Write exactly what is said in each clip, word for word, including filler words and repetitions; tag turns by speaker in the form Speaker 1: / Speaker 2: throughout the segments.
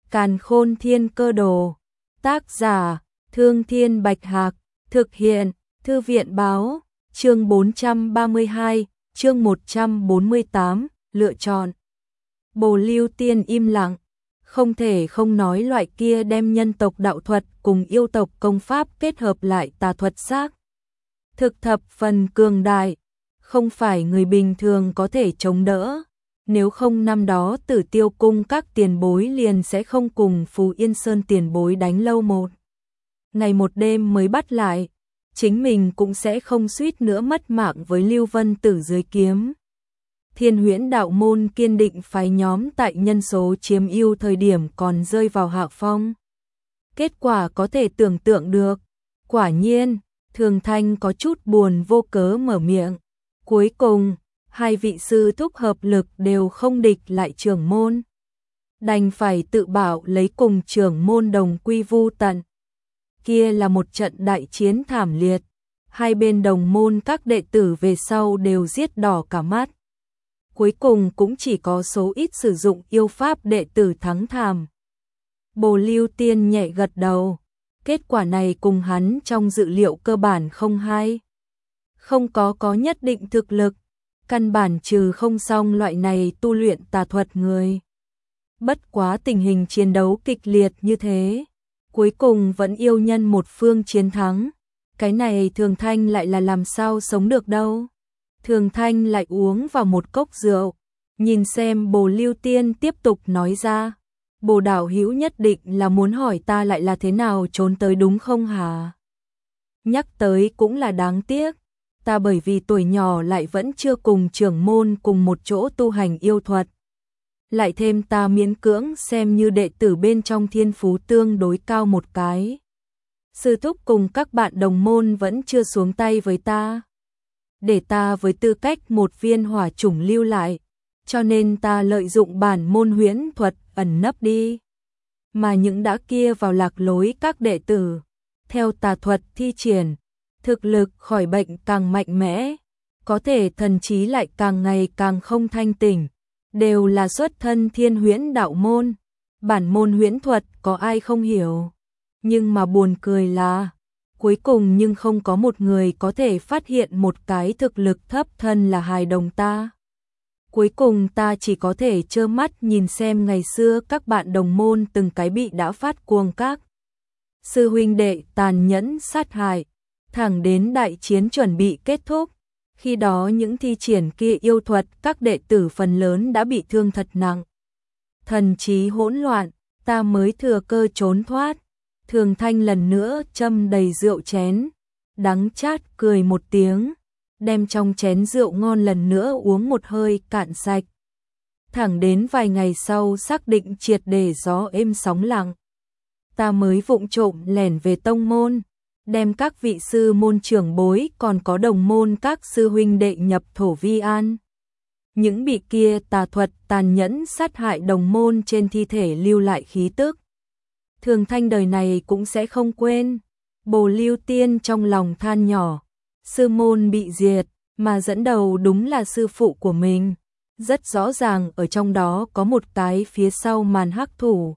Speaker 1: Càn Khôn Thiên Cơ Đồ. Tác giả: Thương Thiên Bạch Hạc. Thực hiện: Thư viện báo. Chương bốn trăm ba mươi hai, chương một trăm bốn mươi tám, lựa chọn. Bồ Lưu Tiên im lặng, không thể không nói loại kia đem nhân tộc đạo thuật cùng yêu tộc công pháp kết hợp lại tà thuật xác. Thực thập phần cường đại, không phải người bình thường có thể chống đỡ. Nếu không năm đó Tử Tiêu cung các tiền bối liền sẽ không cùng Phù Yên Sơn tiền bối đánh lâu một ngày một đêm mới bắt lại, chính mình cũng sẽ không suýt nữa mất mạng với Lưu Vân Tử dưới kiếm. Thiên Huyễn đạo môn kiên định phái nhóm tại nhân số chiếm ưu thời điểm còn rơi vào hạ phong. Kết quả có thể tưởng tượng được. Quả nhiên, Thường Thanh có chút buồn vô cớ mở miệng. Cuối cùng, hai vị sư thúc hợp lực đều không địch lại trưởng môn. Đành phải tự bảo lấy cùng trưởng môn đồng quy vu tận. Kia là một trận đại chiến thảm liệt. Hai bên đồng môn các đệ tử về sau đều giết đỏ cả mắt. Cuối cùng cũng chỉ có số ít sử dụng yêu pháp đệ tử thắng thảm. Bồ Lưu Tiên nhẹ gật đầu. Kết quả này cùng hắn trong dự liệu cơ bản không hay. Không có có nhất định thực lực. Căn bản trừ không xong loại này tu luyện tà thuật người. Bất quá tình hình chiến đấu kịch liệt như thế. Cuối cùng vẫn yêu nhân một phương chiến thắng. Cái này Thường Thanh lại là làm sao sống được đâu. Thường Thanh lại uống vào một cốc rượu. Nhìn xem Bồ Lưu Tiên tiếp tục nói ra. Bồ đạo hữu nhất định là muốn hỏi ta lại là thế nào trốn tới đúng không hả? Nhắc tới cũng là đáng tiếc. Ta bởi vì tuổi nhỏ lại vẫn chưa cùng trưởng môn cùng một chỗ tu hành yêu thuật. Lại thêm ta miễn cưỡng xem như đệ tử bên trong thiên phú tương đối cao một cái. Sư thúc cùng các bạn đồng môn vẫn chưa xuống tay với ta. Để ta với tư cách một viên hỏa chủng lưu lại. Cho nên ta lợi dụng bản môn huyễn thuật ẩn nấp đi. Mà những đã kia vào lạc lối các đệ tử. Theo tà thuật thi triển. Thực lực khỏi bệnh càng mạnh mẽ. Có thể thần trí lại càng ngày càng không thanh tỉnh. Đều là xuất thân thiên huyễn đạo môn. Bản môn huyễn thuật có ai không hiểu. Nhưng mà buồn cười là. Cuối cùng nhưng không có một người có thể phát hiện một cái thực lực thấp thân là hài đồng ta. Cuối cùng ta chỉ có thể trơ mắt nhìn xem ngày xưa các bạn đồng môn từng cái bị đã phát cuồng các. Sư huynh đệ tàn nhẫn sát hại. Thẳng đến đại chiến chuẩn bị kết thúc. Khi đó những thi triển kia yêu thuật các đệ tử phần lớn đã bị thương thật nặng. Thần trí hỗn loạn, ta mới thừa cơ trốn thoát. Thường Thanh lần nữa châm đầy rượu chén. Đắng chát cười một tiếng. Đem trong chén rượu ngon lần nữa uống một hơi cạn sạch. Thẳng đến vài ngày sau xác định triệt để gió êm sóng lặng. Ta mới vụng trộm lẻn về tông môn. Đem các vị sư môn trưởng bối còn có đồng môn các sư huynh đệ nhập thổ vi an. Những bị kia tà thuật tàn nhẫn sát hại đồng môn trên thi thể lưu lại khí tức. Thường Thanh đời này cũng sẽ không quên. Bồ Lưu Tiên trong lòng than nhỏ. Sư môn bị diệt, mà dẫn đầu đúng là sư phụ của mình. Rất rõ ràng ở trong đó có một cái phía sau màn hắc thủ.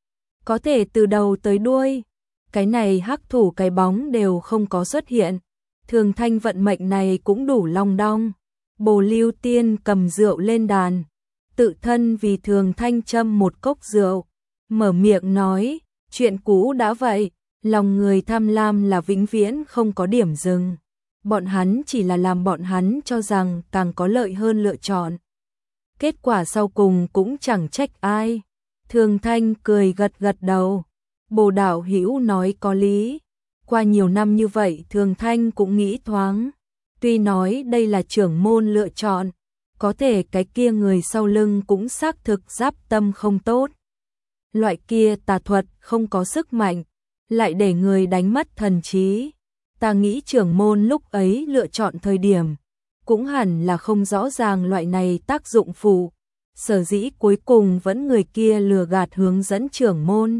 Speaker 1: Có thể từ đầu tới đuôi. Cái này hắc thủ cái bóng đều không có xuất hiện. Thường Thanh vận mệnh này cũng đủ long đong. Bồ Lưu Tiên cầm rượu lên đàn. Tự thân vì Thường Thanh châm một cốc rượu. Mở miệng nói, chuyện cũ đã vậy. Lòng người tham lam là vĩnh viễn không có điểm dừng. Bọn hắn chỉ là làm bọn hắn cho rằng càng có lợi hơn lựa chọn. Kết quả sau cùng cũng chẳng trách ai. Thường Thanh cười gật gật đầu. Bồ đạo hữu nói có lý. Qua nhiều năm như vậy Thường Thanh cũng nghĩ thoáng. Tuy nói đây là trưởng môn lựa chọn. Có thể cái kia người sau lưng cũng xác thực giáp tâm không tốt. Loại kia tà thuật không có sức mạnh. Lại để người đánh mất thần trí. Ta nghĩ trưởng môn lúc ấy lựa chọn thời điểm. Cũng hẳn là không rõ ràng loại này tác dụng phụ. Sở dĩ cuối cùng vẫn người kia lừa gạt hướng dẫn trưởng môn.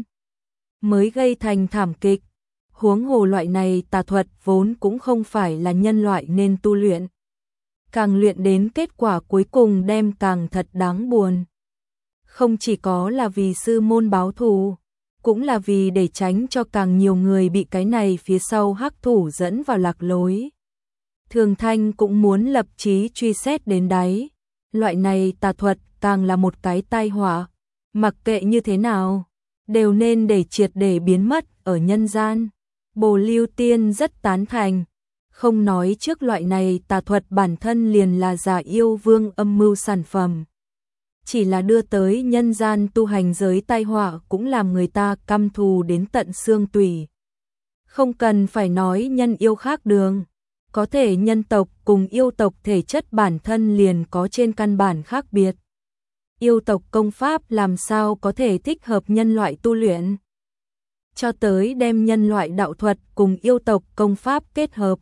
Speaker 1: Mới gây thành thảm kịch. Huống hồ loại này tà thuật vốn cũng không phải là nhân loại nên tu luyện. Càng luyện đến kết quả cuối cùng đem càng thật đáng buồn. Không chỉ có là vì sư môn báo thù, cũng là vì để tránh cho càng nhiều người bị cái này phía sau hắc thủ dẫn vào lạc lối. Thường Thanh cũng muốn lập chí truy xét đến đáy. Loại này tà thuật càng là một cái tai họa, mặc kệ như thế nào, đều nên để triệt để biến mất ở nhân gian. Bồ Lưu Tiên rất tán thành, không nói trước loại này tà thuật bản thân liền là giả yêu vương âm mưu sản phẩm. Chỉ là đưa tới nhân gian tu hành giới tai họa cũng làm người ta căm thù đến tận xương tủy. Không cần phải nói nhân yêu khác đường, có thể nhân tộc cùng yêu tộc thể chất bản thân liền có trên căn bản khác biệt. Yêu tộc công pháp làm sao có thể thích hợp nhân loại tu luyện? Cho tới đem nhân loại đạo thuật cùng yêu tộc công pháp kết hợp,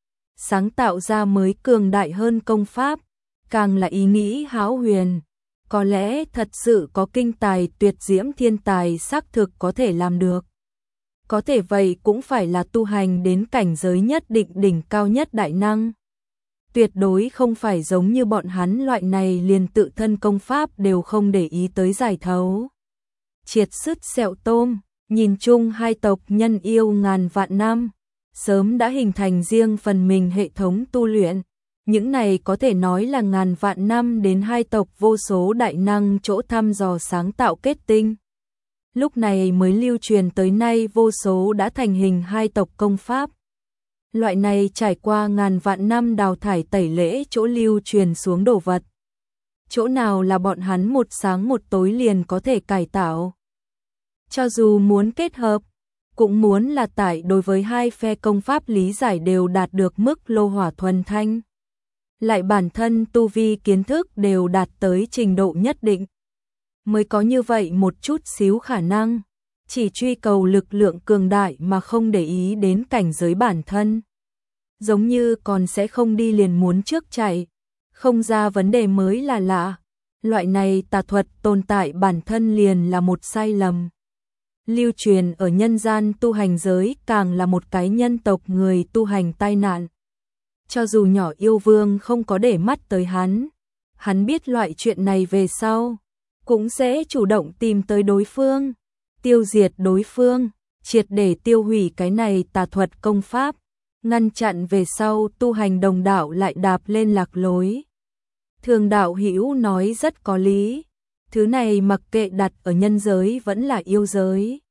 Speaker 1: sáng tạo ra mới cường đại hơn công pháp, càng là ý nghĩ hão huyền. Có lẽ thật sự có kinh tài tuyệt diễm thiên tài xác thực có thể làm được. Có thể vậy cũng phải là tu hành đến cảnh giới nhất định đỉnh cao nhất đại năng. Tuyệt đối không phải giống như bọn hắn loại này liền tự thân công pháp đều không để ý tới giải thấu. Triệt sứt sẹo tôm, nhìn chung hai tộc nhân yêu ngàn vạn năm, sớm đã hình thành riêng phần mình hệ thống tu luyện. Những này có thể nói là ngàn vạn năm đến hai tộc vô số đại năng chỗ thăm dò sáng tạo kết tinh. Lúc này mới lưu truyền tới nay vô số đã thành hình hai tộc công pháp. Loại này trải qua ngàn vạn năm đào thải tẩy lễ chỗ lưu truyền xuống đồ vật. Chỗ nào là bọn hắn một sáng một tối liền có thể cải tạo. Cho dù muốn kết hợp, cũng muốn là tại đối với hai phe công pháp lý giải đều đạt được mức lô hỏa thuần thanh. Lại bản thân tu vi kiến thức đều đạt tới trình độ nhất định. Mới có như vậy một chút xíu khả năng, chỉ truy cầu lực lượng cường đại mà không để ý đến cảnh giới bản thân. Giống như còn sẽ không đi liền muốn trước chạy, không ra vấn đề mới là lạ. Loại này tà thuật tồn tại bản thân liền là một sai lầm. Lưu truyền ở nhân gian tu hành giới càng là một cái nhân tộc người tu hành tai nạn. Cho dù nhỏ yêu vương không có để mắt tới hắn, hắn biết loại chuyện này về sau, cũng sẽ chủ động tìm tới đối phương, tiêu diệt đối phương, triệt để tiêu hủy cái này tà thuật công pháp, ngăn chặn về sau tu hành đồng đạo lại đạp lên lạc lối. Thường đạo hữu nói rất có lý, thứ này mặc kệ đặt ở nhân giới vẫn là yêu giới,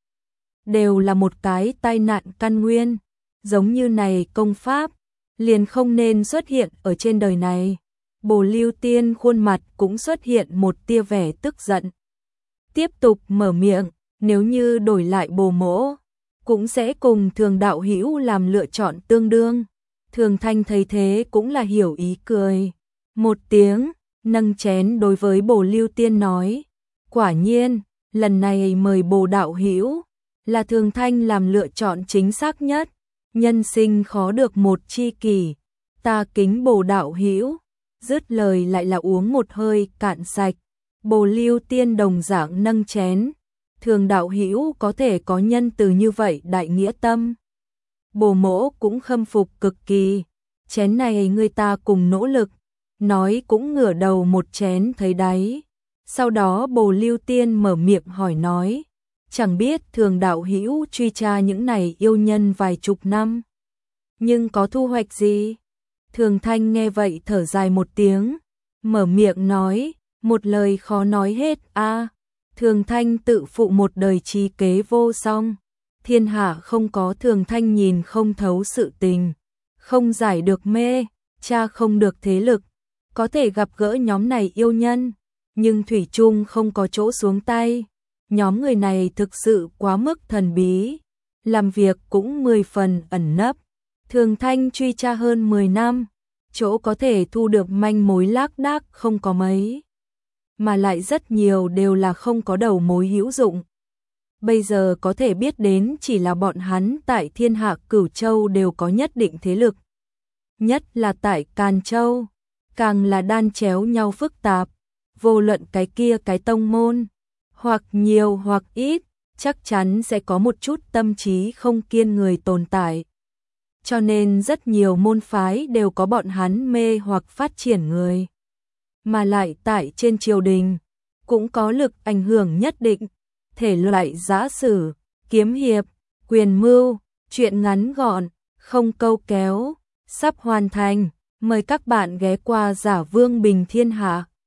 Speaker 1: đều là một cái tai nạn căn nguyên, giống như này công pháp, liền không nên xuất hiện ở trên đời này. Bồ Lưu Tiên khuôn mặt cũng xuất hiện một tia vẻ tức giận. Tiếp tục mở miệng, nếu như đổi lại Bồ Mỗ, cũng sẽ cùng Thường đạo hữu làm lựa chọn tương đương. Thường Thanh thấy thế cũng là hiểu ý cười. Một tiếng, nâng chén đối với Bồ Lưu Tiên nói, quả nhiên, lần này mời Bồ đạo hữu, là Thường Thanh làm lựa chọn chính xác nhất. Nhân sinh khó được một chi kỷ, ta kính Bồ đạo hữu. Dứt lời lại là uống một hơi cạn sạch. Bồ Lưu Tiên đồng dạng nâng chén, Thường đạo hữu có thể có nhân từ như vậy đại nghĩa tâm, Bồ Mỗ cũng khâm phục cực kỳ. Chén này người ta cùng nỗ lực, nói cũng ngửa đầu một chén thấy đáy. Sau đó Bồ Lưu Tiên mở miệng hỏi nói, chẳng biết Thường đạo hữu truy tra những này yêu nhân vài chục năm, nhưng có thu hoạch gì? Thường Thanh nghe vậy thở dài một tiếng, mở miệng nói, một lời khó nói hết a. À, Thường Thanh tự phụ một đời trí kế vô song, thiên hạ không có Thường Thanh nhìn không thấu sự tình, không giải được mê, tra không được thế lực, có thể gặp gỡ nhóm này yêu nhân, nhưng thủy chung không có chỗ xuống tay. Nhóm người này thực sự quá mức thần bí, làm việc cũng mười phần ẩn nấp. Thường Thanh truy tra hơn mười năm, chỗ có thể thu được manh mối lác đác không có mấy, mà lại rất nhiều đều là không có đầu mối hữu dụng. Bây giờ có thể biết đến chỉ là bọn hắn tại thiên hạ Cửu Châu đều có nhất định thế lực. Nhất là tại Càn Châu, càng là đan chéo nhau phức tạp, vô luận cái kia cái tông môn, hoặc nhiều hoặc ít, chắc chắn sẽ có một chút tâm trí không kiên người tồn tại. Cho nên rất nhiều môn phái đều có bọn hắn mê hoặc phát triển người. Mà lại tại trên triều đình, cũng có lực ảnh hưởng nhất định. Thể loại giã sử, kiếm hiệp, quyền mưu, truyện ngắn gọn, không câu kéo, sắp hoàn thành. Mời các bạn ghé qua Giả Vương Bình Thiên Hạ.